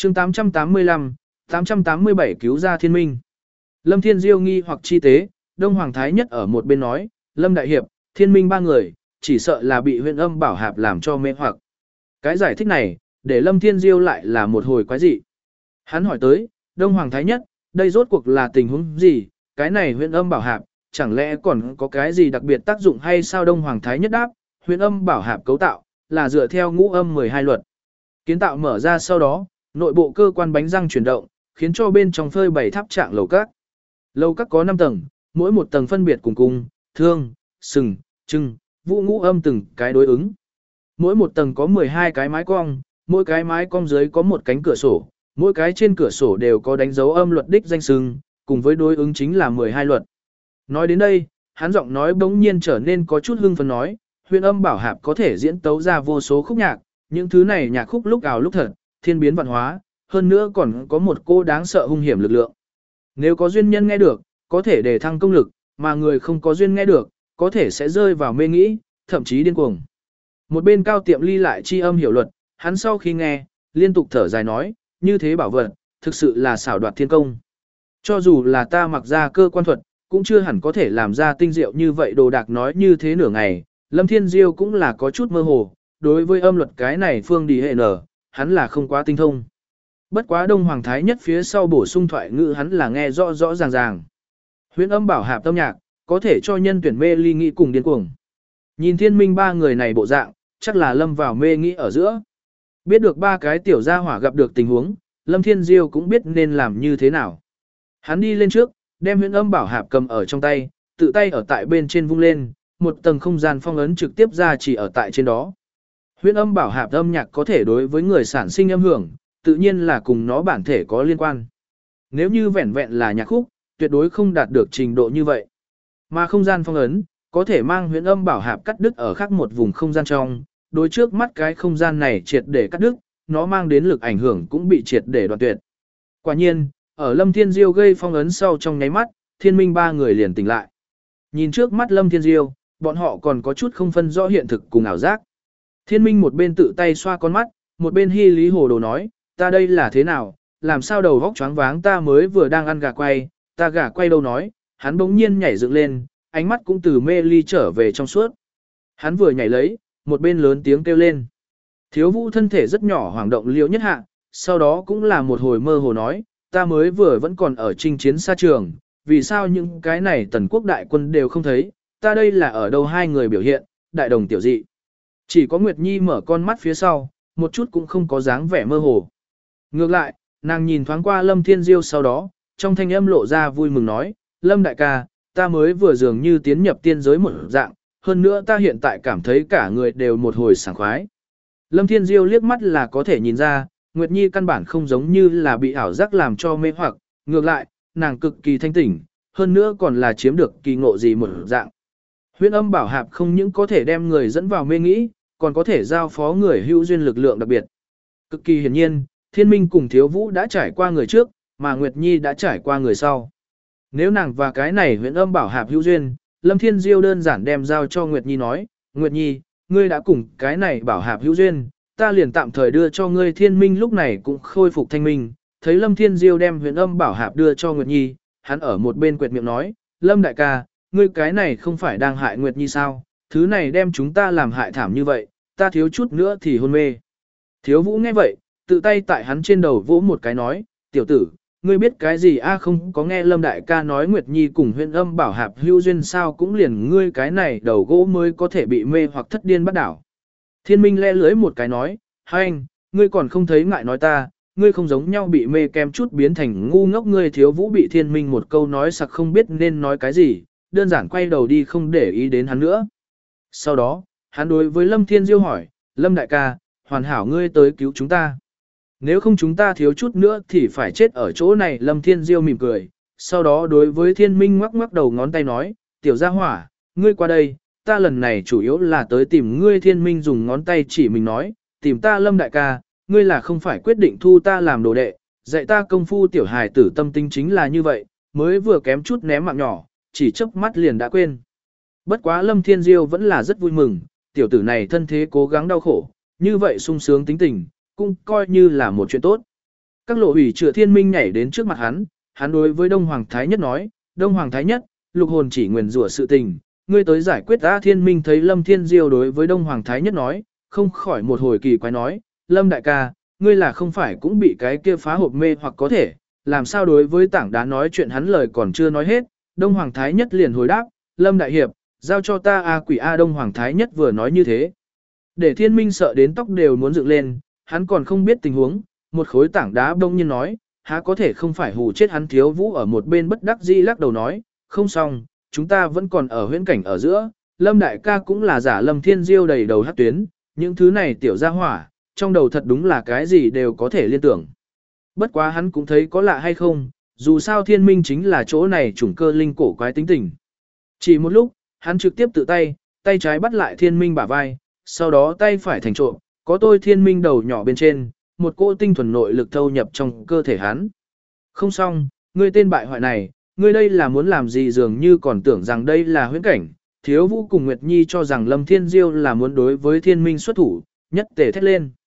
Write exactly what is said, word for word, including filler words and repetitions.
chương tám trăm tám mươi lăm, tám trăm tám mươi bảy cứu ra thiên minh. Lâm Thiên Diêu nghi hoặc chi tế, Đông Hoàng Thái Nhất ở một bên nói, Lâm Đại Hiệp, thiên minh ba người, chỉ sợ là bị huyện âm bảo hạp làm cho mê hoặc. Cái giải thích này, để Lâm Thiên Diêu lại là một hồi quái dị. Hắn hỏi tới, Đông Hoàng Thái Nhất, đây rốt cuộc là tình huống gì, cái này huyện âm bảo hạp, chẳng lẽ còn có cái gì đặc biệt tác dụng hay sao? Đông Hoàng Thái Nhất đáp, huyện âm bảo hạp cấu tạo, là dựa theo ngũ âm mười hai luật. Kiến tạo mở ra sau đó, nội bộ cơ quan bánh răng chuyển động, khiến cho bên trong phơi bày tháp trạng lầu các. Lầu các có năm tầng, mỗi một tầng phân biệt cùng cung, thương, sừng, trưng, vũ ngũ âm từng cái đối ứng. Mỗi một tầng có mười hai cái mái cong, mỗi cái mái cong dưới có một cánh cửa sổ, mỗi cái trên cửa sổ đều có đánh dấu âm luật đích danh sừng, cùng với đối ứng chính là mười hai luật. Nói đến đây, hắn giọng nói bỗng nhiên trở nên có chút hưng phấn nói, huyện âm bảo hạp có thể diễn tấu ra vô số khúc nhạc, những thứ này nhạc khúc lúc ảo lúc thật, thiên biến văn hóa, hơn nữa còn có một cô đáng sợ hung hiểm lực lượng. Nếu có duyên nhân nghe được, có thể đề thăng công lực, mà người không có duyên nghe được, có thể sẽ rơi vào mê nghĩ, thậm chí điên cuồng. Một bên Cao Tiệm Ly lại chi âm hiểu luật, hắn sau khi nghe, liên tục thở dài nói, như thế bảo vật, thực sự là xảo đoạt thiên công. Cho dù là ta mặc ra cơ quan thuật, cũng chưa hẳn có thể làm ra tinh diệu như vậy. Đồ Đạc nói như thế nửa ngày, Lâm Thiên Diêu cũng là có chút mơ hồ, đối với âm luật cái này phương đi hệ nở, hắn là không quá tinh thông. Bất quá Đông Hoàng Thái Nhất phía sau bổ sung thoại ngữ hắn là nghe rõ rõ ràng ràng. Huyễn âm bảo hạp tâm nhạc, có thể cho nhân tuyển mê ly nghĩ cùng điên cuồng. Nhìn thiên minh ba người này bộ dạng, chắc là lâm vào mê nghĩ ở giữa. Biết được ba cái tiểu gia hỏa gặp được tình huống, Lâm Thiên Diêu cũng biết nên làm như thế nào. Hắn đi lên trước, đem huyễn âm bảo hạp cầm ở trong tay, tự tay ở tại bên trên vung lên, một tầng không gian phong ấn trực tiếp ra chỉ ở tại trên đó. Huyễn âm bảo hạp âm nhạc có thể đối với người sản sinh âm hưởng, tự nhiên là cùng nó bản thể có liên quan. Nếu như vẹn vẹn là nhạc khúc, tuyệt đối không đạt được trình độ như vậy. Mà không gian phong ấn, có thể mang huyễn âm bảo hạp cắt đứt ở khác một vùng không gian trong, đối trước mắt cái không gian này triệt để cắt đứt, nó mang đến lực ảnh hưởng cũng bị triệt để đoạn tuyệt. Quả nhiên, ở Lâm Thiên Diêu gây phong ấn sau trong nháy mắt, thiên minh ba người liền tỉnh lại. Nhìn trước mắt Lâm Thiên Diêu, bọn họ còn có chút không phân rõ hiện thực cùng ảo giác. Thiên minh một bên tự tay xoa con mắt, một bên hy lý hồ đồ nói, ta đây là thế nào, làm sao đầu vóc choáng váng, ta mới vừa đang ăn gà quay, ta gà quay đâu nói, hắn bỗng nhiên nhảy dựng lên, ánh mắt cũng từ mê ly trở về trong suốt. Hắn vừa nhảy lấy, một bên lớn tiếng kêu lên. Thiếu Vũ thân thể rất nhỏ hoảng động liễu nhất hạ, sau đó cũng là một hồi mơ hồ nói, ta mới vừa vẫn còn ở chinh chiến xa trường, vì sao những cái này tần quốc đại quân đều không thấy, ta đây là ở đâu hai người biểu hiện, đại đồng tiểu dị. Chỉ có Nguyệt Nhi mở con mắt phía sau, một chút cũng không có dáng vẻ mơ hồ. Ngược lại, nàng nhìn thoáng qua Lâm Thiên Diêu sau đó, trong thanh âm lộ ra vui mừng nói, Lâm đại ca, ta mới vừa dường như tiến nhập tiên giới một dạng, hơn nữa ta hiện tại cảm thấy cả người đều một hồi sảng khoái. Lâm Thiên Diêu liếc mắt là có thể nhìn ra, Nguyệt Nhi căn bản không giống như là bị ảo giác làm cho mê hoặc, ngược lại, nàng cực kỳ thanh tỉnh, hơn nữa còn là chiếm được kỳ ngộ gì một dạng. Huyễn âm bảo hạp không những có thể đem người dẫn vào mê nghĩ, còn có thể giao phó người hữu duyên lực lượng đặc biệt. Cực kỳ hiển nhiên, Thiên Minh cùng Thiếu Vũ đã trải qua người trước, mà Nguyệt Nhi đã trải qua người sau. Nếu nàng và cái này huyễn âm bảo hạp hữu duyên, Lâm Thiên Diêu đơn giản đem giao cho Nguyệt Nhi nói, Nguyệt Nhi, ngươi đã cùng cái này bảo hạp hữu duyên, ta liền tạm thời đưa cho ngươi. Thiên Minh lúc này cũng khôi phục thanh minh, thấy Lâm Thiên Diêu đem huyễn âm bảo hạp đưa cho Nguyệt Nhi, hắn ở một bên quẹt miệng nói, Lâm đại ca, ngươi cái này không phải đang hại Nguyệt Nhi sao, thứ này đem chúng ta làm hại thảm như vậy, ta thiếu chút nữa thì hôn mê. Thiếu Vũ nghe vậy, tự tay tại hắn trên đầu vỗ một cái nói, tiểu tử, ngươi biết cái gì a? Không có nghe Lâm đại ca nói Nguyệt Nhi cùng huyễn âm bảo hạp hữu duyên sao, cũng liền ngươi cái này đầu gỗ mới có thể bị mê hoặc thất điên bắt đảo. Thiên Minh le lưới một cái nói, hai anh, ngươi còn không thấy ngại nói ta, ngươi không giống nhau bị mê kem chút biến thành ngu ngốc. Ngươi Thiếu Vũ bị Thiên Minh một câu nói sặc không biết nên nói cái gì, đơn giản quay đầu đi không để ý đến hắn nữa. Sau đó, hắn đối với Lâm Thiên Diêu hỏi, Lâm đại ca, hoàn hảo ngươi tới cứu chúng ta. Nếu không chúng ta thiếu chút nữa thì phải chết ở chỗ này. Lâm Thiên Diêu mỉm cười, sau đó đối với Thiên Minh ngoắc ngoắc đầu ngón tay nói, tiểu gia hỏa, ngươi qua đây, ta lần này chủ yếu là tới tìm ngươi. Thiên Minh dùng ngón tay chỉ mình nói, tìm ta Lâm đại ca, ngươi là không phải quyết định thu ta làm đồ đệ, dạy ta công phu. Tiểu hài tử tâm tính chính là như vậy, mới vừa kém chút ném mạng nhỏ, chỉ chớp mắt liền đã quên. Bất quá Lâm Thiên Diêu vẫn là rất vui mừng, tiểu tử này thân thế cố gắng đau khổ, như vậy sung sướng tính tình, cũng coi như là một chuyện tốt. Các lộ ủy chữa thiên minh nhảy đến trước mặt hắn, hắn đối với Đông Hoàng Thái Nhất nói, Đông Hoàng Thái Nhất, lục hồn chỉ nguyền rủa sự tình, ngươi tới giải quyết ta. Thiên minh thấy Lâm Thiên Diêu đối với Đông Hoàng Thái Nhất nói, không khỏi một hồi kỳ quái nói, Lâm đại ca, ngươi là không phải cũng bị cái kia phá hộp mê hoặc có thể, làm sao đối với tảng đá nói chuyện hắn lời còn chưa nói hết, Đông Hoàng Thái Nhất liền hồi đáp, Lâm đại hiệp, giao cho ta a quỷ a. Đông Hoàng Thái Nhất vừa nói như thế, để thiên minh sợ đến tóc đều muốn dựng lên, hắn còn không biết tình huống, một khối tảng đá đông nhiên nói, há có thể không phải hù chết hắn. Thiếu vũ ở một bên bất đắc dĩ lắc đầu nói, không xong, chúng ta vẫn còn ở huyễn cảnh ở giữa, Lâm đại ca cũng là giả. Lâm Thiên Diêu đầy đầu hát tuyến, những thứ này tiểu gia hỏa, trong đầu thật đúng là cái gì đều có thể liên tưởng. Bất quá hắn cũng thấy có lạ hay không, dù sao thiên minh chính là chỗ này chủng cơ linh cổ quái tính tình. Chỉ một lúc, hắn trực tiếp tự tay, tay trái bắt lại thiên minh bả vai, sau đó tay phải thành trộm, có tôi thiên minh đầu nhỏ bên trên, một cỗ tinh thuần nội lực thâu nhập trong cơ thể hắn. Không xong, ngươi tên bại hoại này, ngươi đây là muốn làm gì? Dường như còn tưởng rằng đây là huyễn cảnh. Thiếu vũ cùng Nguyệt Nhi cho rằng Lâm Thiên Diêu là muốn đối với thiên minh xuất thủ, nhất tề thét lên.